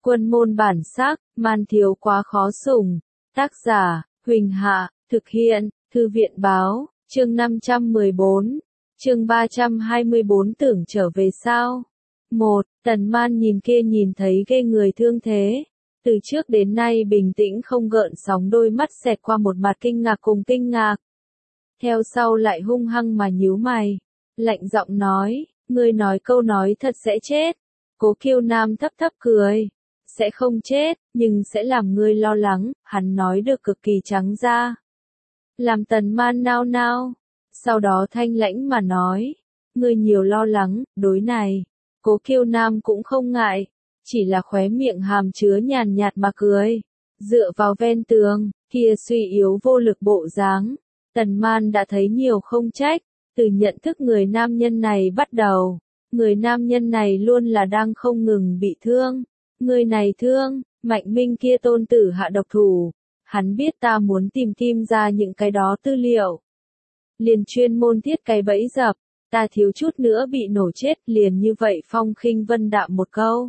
Quân môn bản sắc, man thiếu quá khó sủng. Tác giả, Huỳnh Hạ, thực hiện, Thư viện báo, chương 514, chương 324 tưởng trở về sao? 1. Tần Man nhìn kia nhìn thấy ghê người thương thế. Từ trước đến nay bình tĩnh không gợn sóng, đôi mắt xẹt qua một mặt kinh ngạc cùng kinh ngạc. Theo sau lại hung hăng mà nhíu mày. Lạnh giọng nói, ngươi nói câu nói thật sẽ chết. Cố Kiêu Nam thấp thấp cười. Sẽ không chết, nhưng sẽ làm ngươi lo lắng, hắn nói được cực kỳ trắng ra. Làm Tần Man nao nao. Sau đó thanh lãnh mà nói, ngươi nhiều lo lắng, đối này. Cố Kiêu Nam cũng không ngại, chỉ là khóe miệng hàm chứa nhàn nhạt mà cười. Dựa vào ven tường, kia suy yếu vô lực bộ dáng, Tần Man đã thấy nhiều không trách. Từ nhận thức người nam nhân này bắt đầu, người nam nhân này luôn là đang không ngừng bị thương. Người này thương, Mạnh Minh kia tôn tử hạ độc thủ. Hắn biết ta muốn tìm ra những cái đó tư liệu. Liền chuyên môn thiết cái bẫy dập, ta thiếu chút nữa bị nổ chết, liền như vậy phong khinh vân đạm một câu.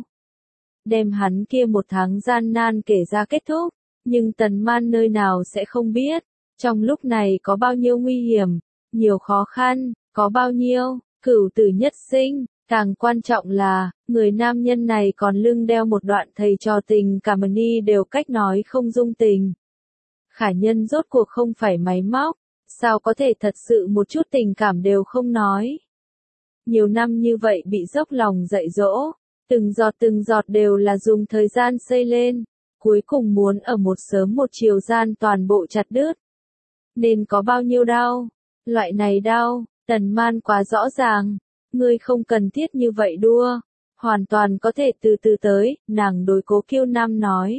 Đem hắn kia một tháng gian nan kể ra kết thúc, nhưng Tần Man nơi nào sẽ không biết, trong lúc này có bao nhiêu nguy hiểm, nhiều khó khăn, có bao nhiêu, cửu tử nhất sinh. Càng quan trọng là, người nam nhân này còn lưng đeo một đoạn thầy trò tình cả ni đều cách nói không dung tình. Khả Nhân rốt cuộc không phải máy móc, sao có thể thật sự một chút tình cảm đều không nói. Nhiều năm như vậy bị dốc lòng dạy dỗ, từng giọt đều là dùng thời gian xây lên, cuối cùng muốn ở một sớm một chiều gian toàn bộ chặt đứt. Nên có bao nhiêu đau, loại này đau, Tần Man quá rõ ràng. Ngươi không cần thiết như vậy đua, hoàn toàn có thể từ từ tới, nàng đối Cố Kiêu Nam nói.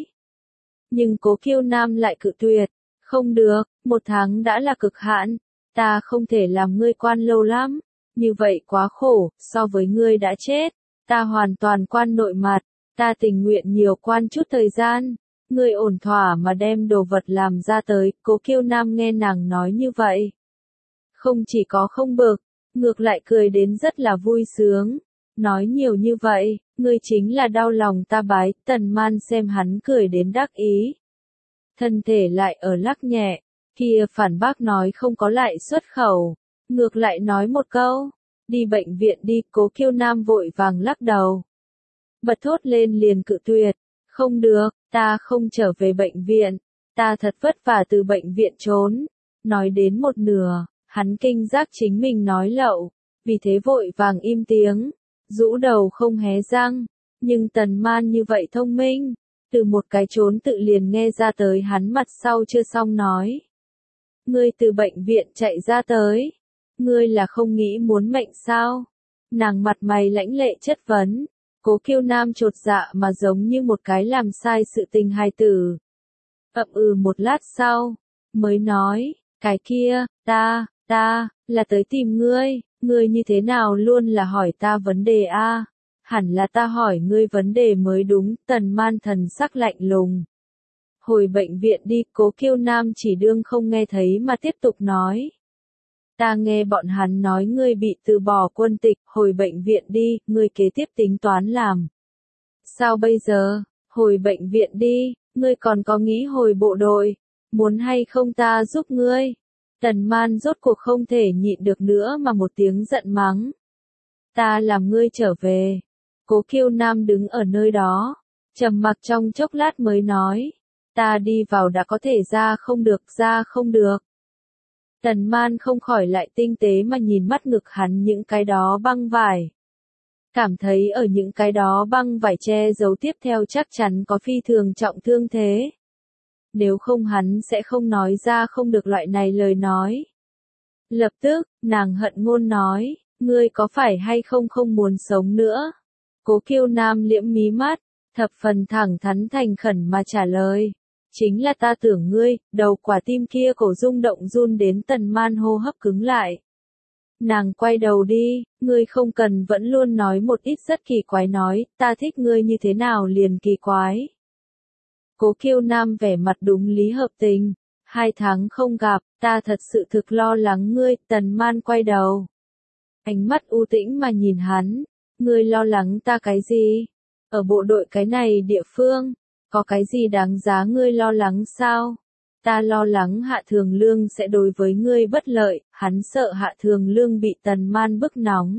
Nhưng Cố Kiêu Nam lại cự tuyệt, không được, 1 tháng đã là cực hạn, ta không thể làm ngươi quan lâu lắm, như vậy quá khổ, so với ngươi đã chết, ta hoàn toàn quan nội mặt, ta tình nguyện nhiều quan chút thời gian, ngươi ổn thỏa mà đem đồ vật làm ra tới. Cố Kiêu Nam nghe nàng nói như vậy, không chỉ có không bực, ngược lại cười đến rất là vui sướng. Nói nhiều như vậy, ngươi chính là đau lòng ta bái. Tần Man xem hắn cười đến đắc ý, thân thể lại ở lắc nhẹ, kia phản bác nói không có lại xuất khẩu, ngược lại nói một câu, đi bệnh viện đi. Cố Kiêu Nam vội vàng lắc đầu, bật thốt lên liền cự tuyệt, không được, ta không trở về bệnh viện, ta thật vất vả từ bệnh viện trốn. Nói đến một nửa, hắn kinh giác chính mình nói lậu, vì thế vội vàng im tiếng, rũ đầu không hé răng. Nhưng Tần Man như vậy thông minh, từ một cái trốn tự liền nghe ra tới hắn mặt sau chưa xong nói. Ngươi từ bệnh viện chạy ra tới, ngươi là không nghĩ muốn mệnh sao? Nàng mặt mày lãnh lệ chất vấn. Cố Kiêu Nam chột dạ mà giống như một cái làm sai sự tình hài tử. Ậm một lát sau, mới nói, cái kia, ta là tới tìm ngươi, ngươi như thế nào luôn là hỏi ta vấn đề a? Hẳn là ta hỏi ngươi vấn đề mới đúng. Tần Man thần sắc lạnh lùng. Hồi bệnh viện đi. Cố Kiêu Nam chỉ đương không nghe thấy mà tiếp tục nói. Ta nghe bọn hắn nói ngươi bị từ bỏ quân tịch, hồi bệnh viện đi, ngươi kế tiếp tính toán làm. Sao bây giờ? Hồi bệnh viện đi, ngươi còn có nghĩ hồi bộ đội, muốn hay không ta giúp ngươi? Tần Man rốt cuộc không thể nhịn được nữa mà một tiếng giận mắng. Ta làm ngươi trở về. Cố Kiêu Nam đứng ở nơi đó, trầm mặc trong chốc lát mới nói. Ta đi vào đã có thể ra không được. Tần Man không khỏi lại tinh tế mà nhìn mắt ngực hắn những cái đó băng vải. Cảm thấy ở những cái đó băng vải che giấu tiếp theo chắc chắn có phi thường trọng thương thế. Nếu không hắn sẽ không nói ra không được loại này lời nói. Lập tức, nàng hận ngôn nói, ngươi có phải hay không muốn sống nữa? Cố Kiêu Nam liễm mí mắt, thập phần thẳng thắn thành khẩn mà trả lời. Chính là ta tưởng ngươi. Đầu quả tim kia cổ rung động run đến Tần Man hô hấp cứng lại. Nàng quay đầu đi, ngươi không cần vẫn luôn nói một ít rất kỳ quái nói, ta thích ngươi như thế nào liền kỳ quái. Cố Kiêu Nam vẻ mặt đúng lý hợp tình, 2 tháng không gặp, ta thật sự thực lo lắng ngươi. Tần Man quay đầu, ánh mắt u tĩnh mà nhìn hắn, ngươi lo lắng ta cái gì? Ở bộ đội cái này địa phương, có cái gì đáng giá ngươi lo lắng sao? Ta lo lắng Hạ Thường Lương sẽ đối với ngươi bất lợi, hắn sợ Hạ Thường Lương bị Tần Man bức nóng.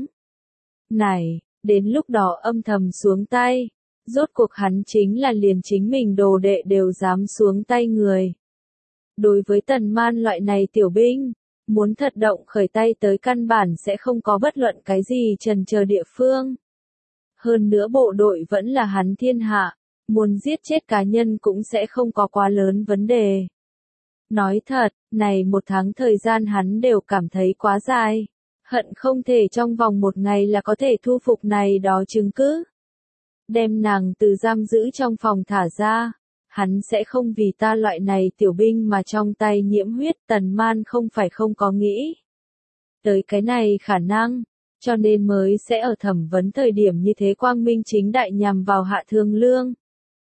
Này, đến lúc đó âm thầm xuống tay, rốt cuộc hắn chính là liền chính mình đồ đệ đều dám xuống tay người. Đối với Tần Man loại này tiểu binh, muốn thật động khởi tay tới căn bản sẽ không có bất luận cái gì chần chờ địa phương. Hơn nữa bộ đội vẫn là hắn thiên hạ, muốn giết chết cá nhân cũng sẽ không có quá lớn vấn đề. Nói thật, này 1 tháng thời gian hắn đều cảm thấy quá dài, hận không thể trong vòng 1 ngày là có thể thu phục này đó chứng cứ. Đem nàng từ giam giữ trong phòng thả ra, hắn sẽ không vì ta loại này tiểu binh mà trong tay nhiễm huyết. Tần Man không phải không có nghĩ tới cái này khả năng, cho nên mới sẽ ở thẩm vấn thời điểm như thế quang minh chính đại nhằm vào Hạ Thường Lương.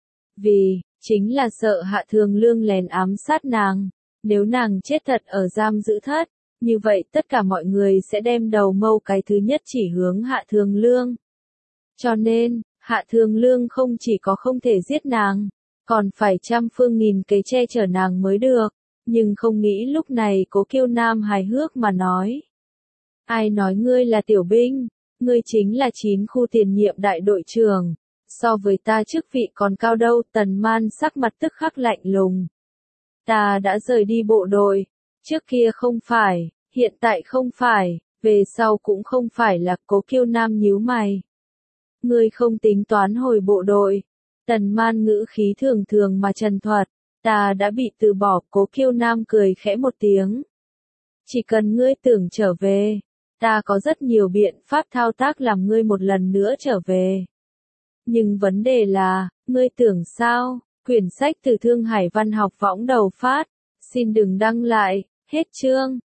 Vì, chính là sợ Hạ Thường Lương lén ám sát nàng, nếu nàng chết thật ở giam giữ thất, như vậy tất cả mọi người sẽ đem đầu mâu cái thứ nhất chỉ hướng Hạ Thường Lương. Cho nên, Hạ Thường Lương không chỉ có không thể giết nàng, còn phải trăm phương nghìn kế che chở nàng mới được, nhưng không nghĩ lúc này Cố Kiêu Nam hài hước mà nói. Ai nói ngươi là tiểu binh, ngươi chính là 9 khu tiền nhiệm đại đội trưởng, so với ta chức vị còn cao đâu. Tần Man sắc mặt tức khắc lạnh lùng. Ta đã rời đi bộ đội, trước kia không phải, hiện tại không phải, về sau cũng không phải. Là Cố Kiêu Nam nhíu mày. Ngươi không tính toán hồi bộ đội. Tần Man ngữ khí thường thường mà trần thuật, ta đã bị từ bỏ. Cố Kiêu Nam cười khẽ một tiếng. Chỉ cần ngươi tưởng trở về, ta có rất nhiều biện pháp thao tác làm ngươi một lần nữa trở về. Nhưng vấn đề là, ngươi tưởng sao? Quyển sách từ Thương Hải Văn học võng đầu phát, xin đừng đăng lại, hết chương.